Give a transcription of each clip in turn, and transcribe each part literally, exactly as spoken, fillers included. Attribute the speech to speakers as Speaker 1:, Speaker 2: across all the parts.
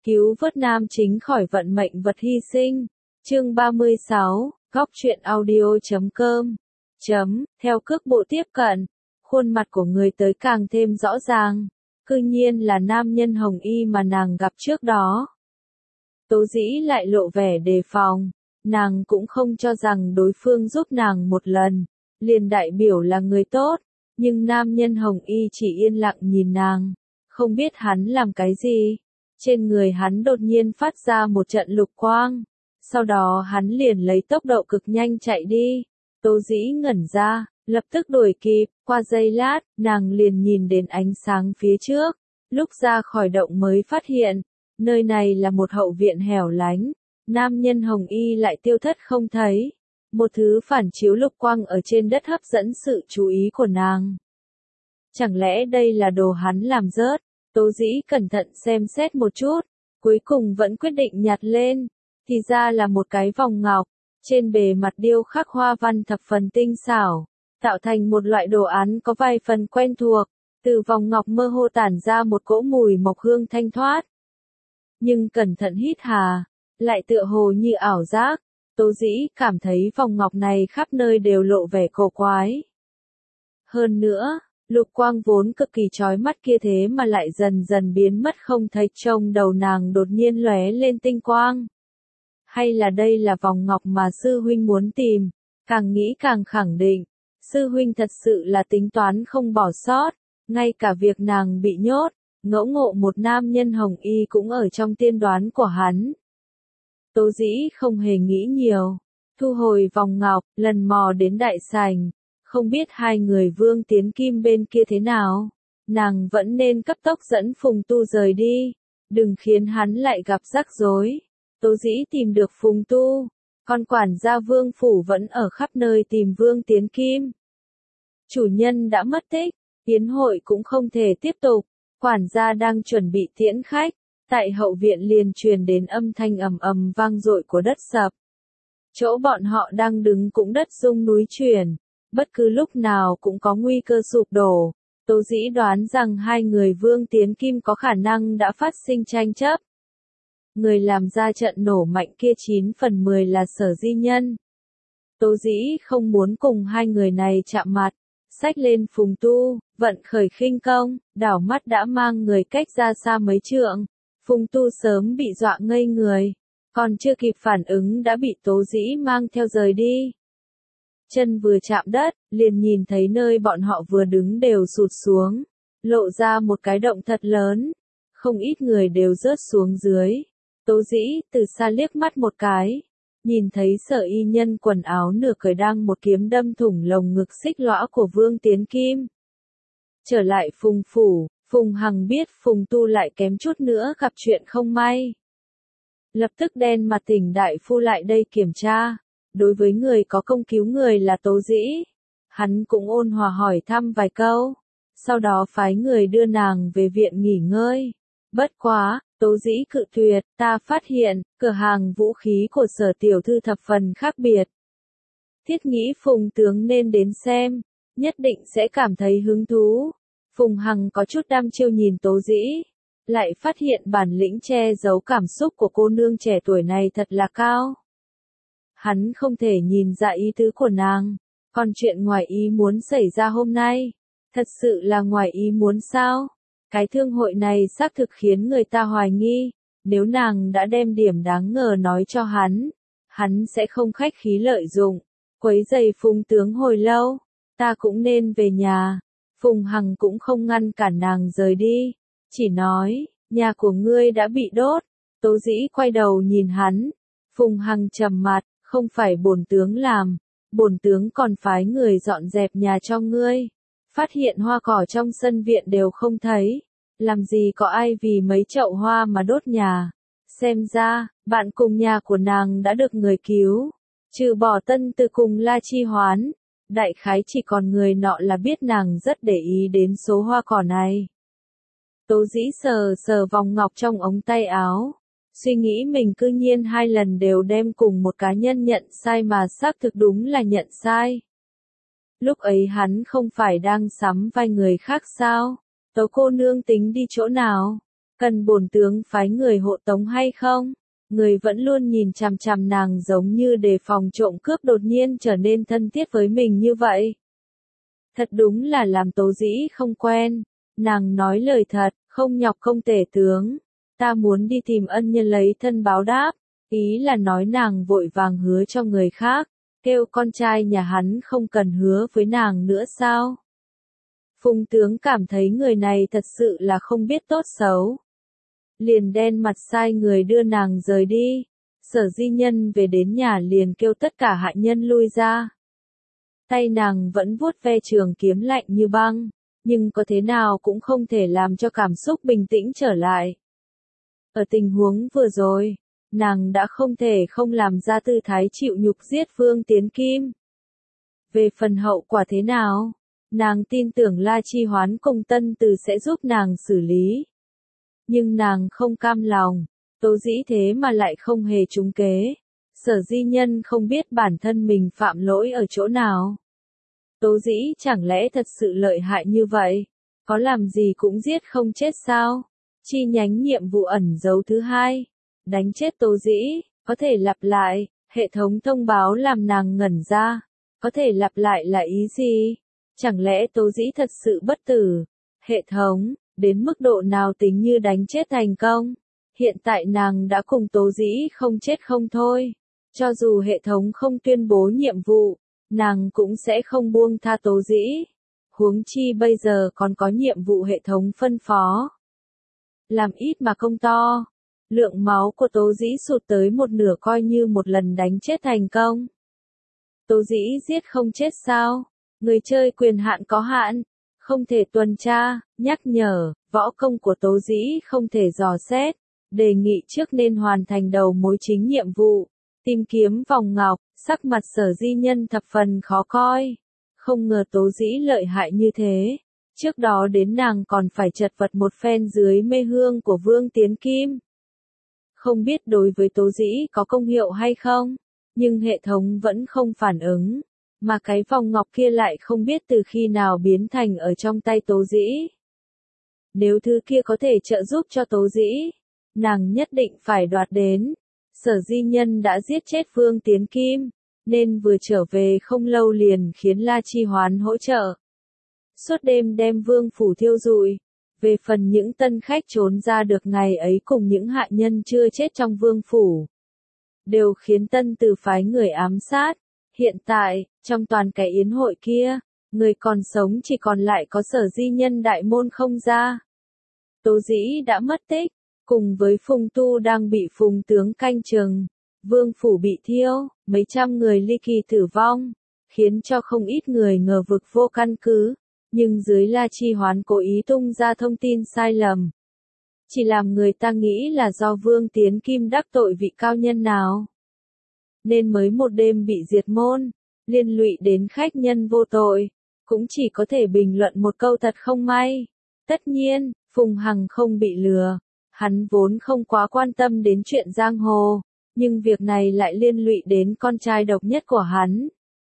Speaker 1: cứu vớt nam chính khỏi vận mệnh vật hy sinh. Chương ba mươi sáu, góc truyện audio chấm com. Chấm, theo cước bộ tiếp cận, khuôn mặt của người tới càng thêm rõ ràng. Cư nhiên là nam nhân hồng y mà nàng gặp trước đó. Tố Dĩ lại lộ vẻ đề phòng, nàng cũng không cho rằng đối phương giúp nàng một lần, liền đại biểu là người tốt, nhưng nam nhân hồng y chỉ yên lặng nhìn nàng, không biết hắn làm cái gì. Trên người hắn đột nhiên phát ra một trận lục quang, sau đó hắn liền lấy tốc độ cực nhanh chạy đi. Tố Dĩ ngẩn ra, lập tức đuổi kịp, qua giây lát, nàng liền nhìn đến ánh sáng phía trước, lúc ra khỏi động mới phát hiện, nơi này là một hậu viện hẻo lánh, nam nhân hồng y lại tiêu thất không thấy. Một thứ phản chiếu lục quang ở trên đất hấp dẫn sự chú ý của nàng. Chẳng lẽ đây là đồ hắn làm rớt? Tố Dĩ cẩn thận xem xét một chút, cuối cùng vẫn quyết định nhặt lên, thì ra là một cái vòng ngọc, trên bề mặt điêu khắc hoa văn thập phần tinh xảo, tạo thành một loại đồ án có vài phần quen thuộc, từ vòng ngọc mơ hồ tản ra một cỗ mùi mộc hương thanh thoát. Nhưng cẩn thận hít hà, lại tựa hồ như ảo giác, Tố Dĩ cảm thấy vòng ngọc này khắp nơi đều lộ vẻ cổ quái. Hơn nữa, lục quang vốn cực kỳ chói mắt kia thế mà lại dần dần biến mất không thấy, trong đầu nàng đột nhiên lóe lên tinh quang. Hay là đây là vòng ngọc mà sư huynh muốn tìm? Càng nghĩ càng khẳng định, sư huynh thật sự là tính toán không bỏ sót, ngay cả việc nàng bị nhốt, ngẫu ngộ một nam nhân hồng y cũng ở trong tiên đoán của hắn. Tố Dĩ không hề nghĩ nhiều, thu hồi vòng ngọc, lần mò đến đại sảnh. Không biết hai người Vương Tiến Kim bên kia thế nào, nàng vẫn nên cấp tốc dẫn Phùng Tu rời đi, đừng khiến hắn lại gặp rắc rối. Tố Dĩ tìm được Phùng Tu, còn quản gia Vương Phủ vẫn ở khắp nơi tìm Vương Tiến Kim. Chủ nhân đã mất tích, yến hội cũng không thể tiếp tục, quản gia đang chuẩn bị tiễn khách, tại hậu viện liền truyền đến âm thanh ầm ầm vang dội của đất sập. Chỗ bọn họ đang đứng cũng đất rung núi chuyển. Bất cứ lúc nào cũng có nguy cơ sụp đổ. Tố Dĩ đoán rằng hai người Vương Tiến Kim có khả năng đã phát sinh tranh chấp. Người làm ra trận nổ mạnh kia chín phần mười là Sở Di Nhân. Tố Dĩ không muốn cùng hai người này chạm mặt, xách lên Phùng Tu, vận khởi khinh công, đảo mắt đã mang người cách ra xa mấy trượng. Phùng Tu sớm bị dọa ngây người, còn chưa kịp phản ứng đã bị Tố Dĩ mang theo rời đi. Chân vừa chạm đất, liền nhìn thấy nơi bọn họ vừa đứng đều sụt xuống, lộ ra một cái động thật lớn, không ít người đều rớt xuống dưới. Tố Dĩ từ xa liếc mắt một cái, nhìn thấy Sở Y Nhân quần áo nửa cởi đang một kiếm đâm thủng lồng ngực xích lõa của Vương Tiến Kim. Trở lại Phùng Phủ, Phùng Hằng biết Phùng Tu lại kém chút nữa gặp chuyện không may. Lập tức đen mặt thỉnh đại phu lại đây kiểm tra. Đối với người có công cứu người là Tố Dĩ, hắn cũng ôn hòa hỏi thăm vài câu, sau đó phái người đưa nàng về viện nghỉ ngơi. Bất quá, Tố Dĩ cự tuyệt, ta phát hiện, cửa hàng vũ khí của Sở tiểu thư thập phần khác biệt. Thiết nghĩ Phùng tướng nên đến xem, nhất định sẽ cảm thấy hứng thú. Phùng Hằng có chút đăm chiêu nhìn Tố Dĩ, lại phát hiện bản lĩnh che giấu cảm xúc của cô nương trẻ tuổi này thật là cao. Hắn không thể nhìn ra ý tứ của nàng, còn chuyện ngoài ý muốn xảy ra hôm nay, thật sự là ngoài ý muốn sao? Cái thương hội này xác thực khiến người ta hoài nghi, nếu nàng đã đem điểm đáng ngờ nói cho hắn, hắn sẽ không khách khí lợi dụng, quấy rầy Phùng tướng hồi lâu, ta cũng nên về nhà. Phùng Hằng cũng không ngăn cản nàng rời đi, chỉ nói, nhà của ngươi đã bị đốt. Tố Dĩ quay đầu nhìn hắn, Phùng Hằng trầm mặt. Không phải bổn tướng làm, bổn tướng còn phái người dọn dẹp nhà cho ngươi. Phát hiện hoa cỏ trong sân viện đều không thấy, làm gì có ai vì mấy chậu hoa mà đốt nhà. Xem ra, bạn cùng nhà của nàng đã được người cứu, trừ bỏ Tân Từ cùng La Chi Hoán, đại khái chỉ còn người nọ là biết nàng rất để ý đến số hoa cỏ này. Tố Dĩ sờ sờ vòng ngọc trong ống tay áo. Suy nghĩ mình cư nhiên hai lần đều đem cùng một cá nhân nhận sai mà xác thực đúng là nhận sai. Lúc ấy hắn không phải đang sắm vai người khác sao? Tố cô nương tính đi chỗ nào? Cần bổn tướng phái người hộ tống hay không? Người vẫn luôn nhìn chằm chằm nàng giống như đề phòng trộm cướp đột nhiên trở nên thân thiết với mình như vậy. Thật đúng là làm Tố Dĩ không quen. Nàng nói lời thật, không nhọc không tể tướng. Ta muốn đi tìm ân nhân lấy thân báo đáp. Ý là nói nàng vội vàng hứa cho người khác, kêu con trai nhà hắn không cần hứa với nàng nữa sao? Phùng tướng cảm thấy người này thật sự là không biết tốt xấu. Liền đen mặt sai người đưa nàng rời đi. Sở Di Nhân về đến nhà liền kêu tất cả hạ nhân lui ra. Tay nàng vẫn vuốt ve trường kiếm lạnh như băng, nhưng có thế nào cũng không thể làm cho cảm xúc bình tĩnh trở lại. Ở tình huống vừa rồi, nàng đã không thể không làm ra tư thái chịu nhục giết Vương Tiến Kim. Về phần hậu quả thế nào, nàng tin tưởng La Chi Hoán cùng Tân Từ sẽ giúp nàng xử lý. Nhưng nàng không cam lòng, Tố Dĩ thế mà lại không hề trúng kế. Sở Di Nhân không biết bản thân mình phạm lỗi ở chỗ nào. Tố Dĩ chẳng lẽ thật sự lợi hại như vậy? Có làm gì cũng giết không chết sao? Chi nhánh nhiệm vụ ẩn dấu thứ hai. Đánh chết Tố Dĩ, có thể lặp lại, hệ thống thông báo làm nàng ngẩn ra. Có thể lặp lại là ý gì? Chẳng lẽ Tố Dĩ thật sự bất tử? Hệ thống, đến mức độ nào tính như đánh chết thành công? Hiện tại nàng đã cùng Tố Dĩ không chết không thôi. Cho dù hệ thống không tuyên bố nhiệm vụ, nàng cũng sẽ không buông tha Tố Dĩ. Huống chi bây giờ còn có nhiệm vụ hệ thống phân phó. Làm ít mà công to. Lượng máu của Tố Dĩ sụt tới một nửa coi như một lần đánh chết thành công. Tố Dĩ giết không chết sao? Người chơi quyền hạn có hạn, không thể tuần tra, nhắc nhở, võ công của Tố Dĩ không thể dò xét. Đề nghị trước nên hoàn thành đầu mối chính nhiệm vụ. Tìm kiếm vòng ngọc, sắc mặt Sở Di Nhân thập phần khó coi. Không ngờ Tố Dĩ lợi hại như thế. Trước đó đến nàng còn phải chật vật một phen dưới mê hương của Vương Tiến Kim. Không biết đối với Tố Dĩ có công hiệu hay không, nhưng hệ thống vẫn không phản ứng. Mà cái vòng ngọc kia lại không biết từ khi nào biến thành ở trong tay Tố Dĩ. Nếu thứ kia có thể trợ giúp cho Tố Dĩ, nàng nhất định phải đoạt đến. Sở Di Nhân đã giết chết Vương Tiến Kim, nên vừa trở về không lâu liền khiến La Chi Hoán hỗ trợ. Suốt đêm đem vương phủ thiêu rụi. Về phần những tân khách trốn ra được ngày ấy cùng những hạ nhân chưa chết trong vương phủ, đều khiến Tân Từ phái người ám sát. Hiện tại, trong toàn cái yến hội kia, người còn sống chỉ còn lại có Sở Di Nhân đại môn không ra. Tố Dĩ đã mất tích, cùng với Phùng Tu đang bị Phùng tướng canh chừng. Vương phủ bị thiêu, mấy trăm người ly kỳ tử vong, khiến cho không ít người ngờ vực vô căn cứ. Nhưng dưới La Chi Hoán cố ý tung ra thông tin sai lầm, chỉ làm người ta nghĩ là do Vương Tiến Kim đắc tội vị cao nhân nào, nên mới một đêm bị diệt môn, liên lụy đến khách nhân vô tội, cũng chỉ có thể bình luận một câu thật không may. Tất nhiên, Phùng Hằng không bị lừa, hắn vốn không quá quan tâm đến chuyện giang hồ, nhưng việc này lại liên lụy đến con trai độc nhất của hắn.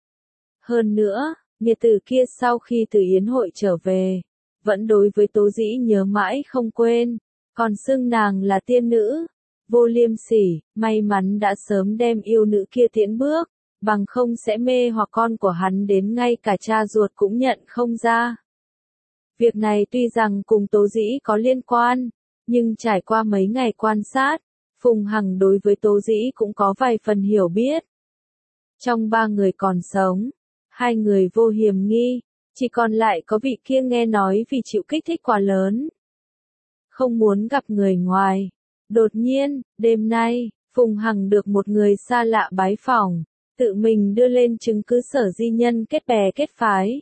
Speaker 1: Hơn nữa, nghiệt tử kia sau khi từ yến hội trở về, vẫn đối với Tố Dĩ nhớ mãi không quên, còn xưng nàng là tiên nữ. Vô liêm sỉ, may mắn đã sớm đem yêu nữ kia tiễn bước, bằng không sẽ mê hoặc con của hắn đến ngay cả cha ruột cũng nhận không ra. Việc này tuy rằng cùng Tố Dĩ có liên quan, nhưng trải qua mấy ngày quan sát, Phùng Hằng đối với Tố Dĩ cũng có vài phần hiểu biết. Trong ba người còn sống, hai người vô hiểm nghi, chỉ còn lại có vị kia nghe nói vì chịu kích thích quá lớn, không muốn gặp người ngoài. Đột nhiên, đêm nay, Phùng Hằng được một người xa lạ bái phỏng, tự mình đưa lên chứng cứ Sở Di Nhân kết bè kết phái.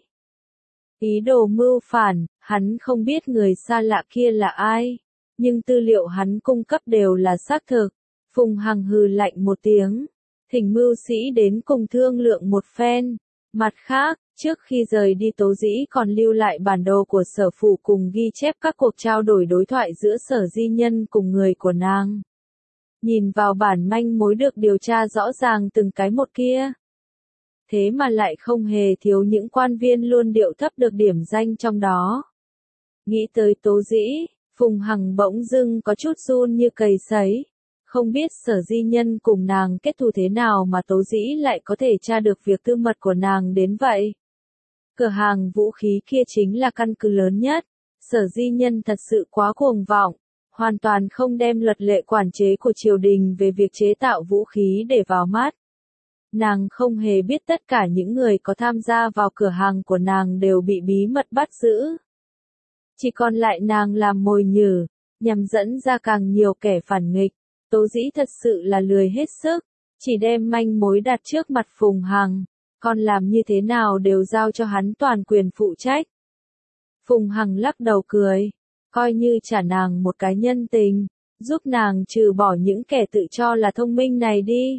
Speaker 1: Ý đồ mưu phản, hắn không biết người xa lạ kia là ai, nhưng tư liệu hắn cung cấp đều là xác thực. Phùng Hằng hừ lạnh một tiếng, thỉnh mưu sĩ đến cùng thương lượng một phen. Mặt khác, trước khi rời đi Tố Dĩ còn lưu lại bản đồ của Sở phủ cùng ghi chép các cuộc trao đổi đối thoại giữa Sở Di Nhân cùng người của nàng. Nhìn vào bản manh mối được điều tra rõ ràng từng cái một kia. Thế mà lại không hề thiếu những quan viên luôn điệu thấp được điểm danh trong đó. Nghĩ tới Tố Dĩ, Phùng Hằng bỗng dưng có chút run như cầy sấy. Không biết Sở Di Nhân cùng nàng kết thù thế nào mà Tố Dĩ lại có thể tra được việc tư mật của nàng đến vậy. Cửa hàng vũ khí kia chính là căn cứ lớn nhất. Sở Di Nhân thật sự quá cuồng vọng, hoàn toàn không đem luật lệ quản chế của triều đình về việc chế tạo vũ khí để vào mắt. Nàng không hề biết tất cả những người có tham gia vào cửa hàng của nàng đều bị bí mật bắt giữ. Chỉ còn lại nàng làm mồi nhử, nhằm dẫn ra càng nhiều kẻ phản nghịch. Tố Dĩ thật sự là lười hết sức, chỉ đem manh mối đặt trước mặt Phùng Hằng, còn làm như thế nào đều giao cho hắn toàn quyền phụ trách. Phùng Hằng lắc đầu cười, coi như trả nàng một cái nhân tình, giúp nàng trừ bỏ những kẻ tự cho là thông minh này đi.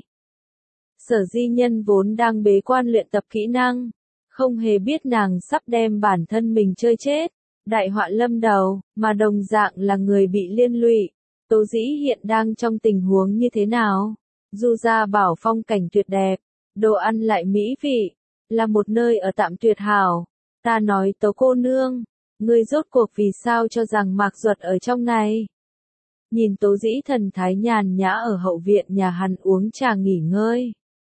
Speaker 1: Sở Di Nhân vốn đang bế quan luyện tập kỹ năng, không hề biết nàng sắp đem bản thân mình chơi chết, đại họa lâm đầu, mà đồng dạng là người bị liên lụy. Tố Dĩ hiện đang trong tình huống như thế nào? Du Gia Bảo phong cảnh tuyệt đẹp, đồ ăn lại mỹ vị, là một nơi ở tạm tuyệt hảo. Ta nói Tố cô nương, ngươi rốt cuộc vì sao cho rằng Mạc Duật ở trong này? Nhìn Tố Dĩ thần thái nhàn nhã ở hậu viện nhà hắn uống trà nghỉ ngơi.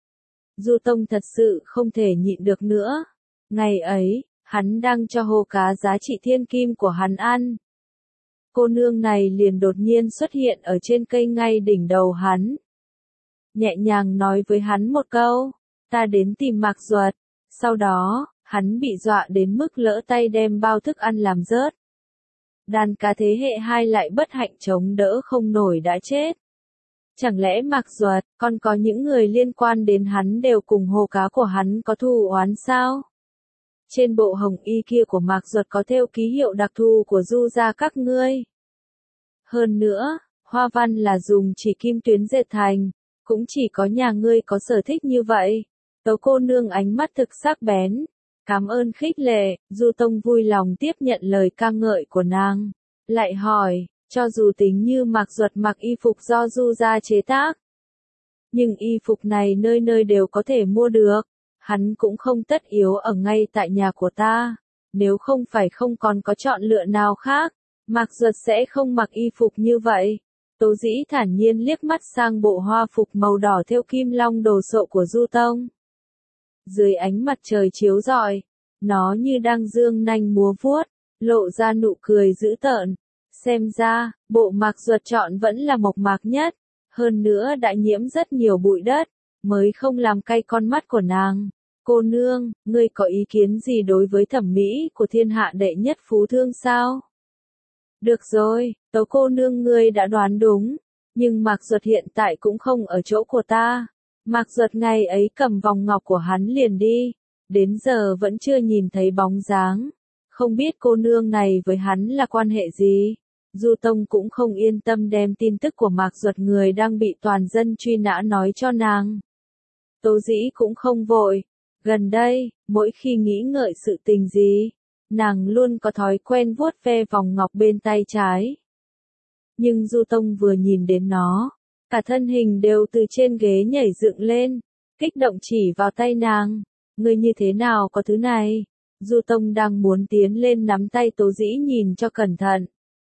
Speaker 1: Du Tông thật sự không thể nhịn được nữa. Ngày ấy, hắn đang cho hồ cá giá trị thiên kim của hắn ăn. Cô nương này liền đột nhiên xuất hiện ở trên cây ngay đỉnh đầu hắn. Nhẹ nhàng nói với hắn một câu, ta đến tìm Mạc Duật. Sau đó, hắn bị dọa đến mức lỡ tay đem bao thức ăn làm rớt. Đàn cá thế hệ hai lại bất hạnh chống đỡ không nổi đã chết. Chẳng lẽ Mạc Duật, còn có những người liên quan đến hắn đều cùng hồ cá của hắn có thù oán sao? Trên bộ hồng y kia của Mạc Duật có thêu ký hiệu đặc thù của Du gia các ngươi. Hơn nữa, hoa văn là dùng chỉ kim tuyến dệt thành, cũng chỉ có nhà ngươi có sở thích như vậy. Tố cô nương ánh mắt thực sắc bén. Cảm ơn khích lệ, Du Tông vui lòng tiếp nhận lời ca ngợi của nàng. Lại hỏi, cho dù tính như Mạc Duật mặc y phục do Du gia chế tác, nhưng y phục này nơi nơi đều có thể mua được. Hắn cũng không tất yếu ở ngay tại nhà của ta. Nếu không phải không còn có chọn lựa nào khác, Mạc Duật sẽ không mặc y phục như vậy. Tố Dĩ thản nhiên liếc mắt sang bộ hoa phục màu đỏ thêu kim long đồ sộ của Du Tông. Dưới ánh mặt trời chiếu rọi, nó như đang dương nanh múa vuốt, lộ ra nụ cười dữ tợn. Xem ra, bộ Mạc Duật chọn vẫn là mộc mạc nhất, hơn nữa đã nhiễm rất nhiều bụi đất, mới không làm cay con mắt của nàng. Cô nương, ngươi có ý kiến gì đối với thẩm mỹ của thiên hạ đệ nhất phú thương sao? Được rồi, Tố cô nương ngươi đã đoán đúng, nhưng Mạc Duật hiện tại cũng không ở chỗ của ta. Mạc Duật ngày ấy cầm vòng ngọc của hắn liền đi, đến giờ vẫn chưa nhìn thấy bóng dáng. Không biết cô nương này với hắn là quan hệ gì? Du Tông cũng không yên tâm đem tin tức của Mạc Duật người đang bị toàn dân truy nã nói cho nàng. Tố Dĩ cũng không vội. Gần đây, mỗi khi nghĩ ngợi sự tình gì, nàng luôn có thói quen vuốt ve vòng ngọc bên tay trái. Nhưng Du Tông vừa nhìn đến nó, cả thân hình đều từ trên ghế nhảy dựng lên, kích động chỉ vào tay nàng. Ngươi như thế nào có thứ này? Du Tông đang muốn tiến lên nắm tay Tố Dĩ nhìn cho cẩn thận,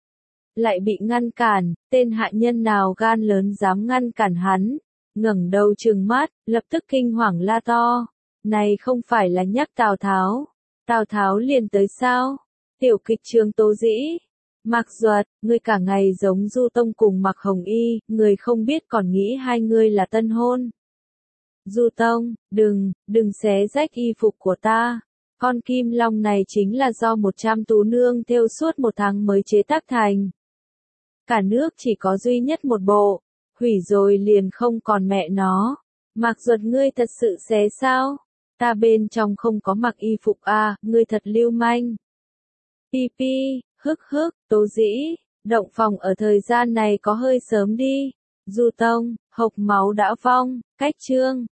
Speaker 1: lại bị ngăn cản. Tên hạ nhân nào gan lớn dám ngăn cản hắn? Ngẩng đầu trừng mắt, lập tức kinh hoàng la to. Này không phải là nhắc Tào Tháo. Tào Tháo liền tới sao? Tiểu kịch trường Tố Dĩ. Mạc Duật, ngươi cả ngày giống Du Tông cùng Mạc Hồng Y, người không biết còn nghĩ hai người là tân hôn. Du Tông, đừng, đừng xé rách y phục của ta. Con kim long này chính là do một trăm tú nương thêu suốt một tháng mới chế tác thành. Cả nước chỉ có duy nhất một bộ, hủy rồi liền không còn mẹ nó. Mạc Duật ngươi thật sự xé sao? Ta bên trong không có mặc y phục à, ngươi thật lưu manh. Pi pi, hức hức, Tố Dĩ, động phòng ở thời gian này có hơi sớm đi. Du Tông, hộc máu đã vong, cách chương.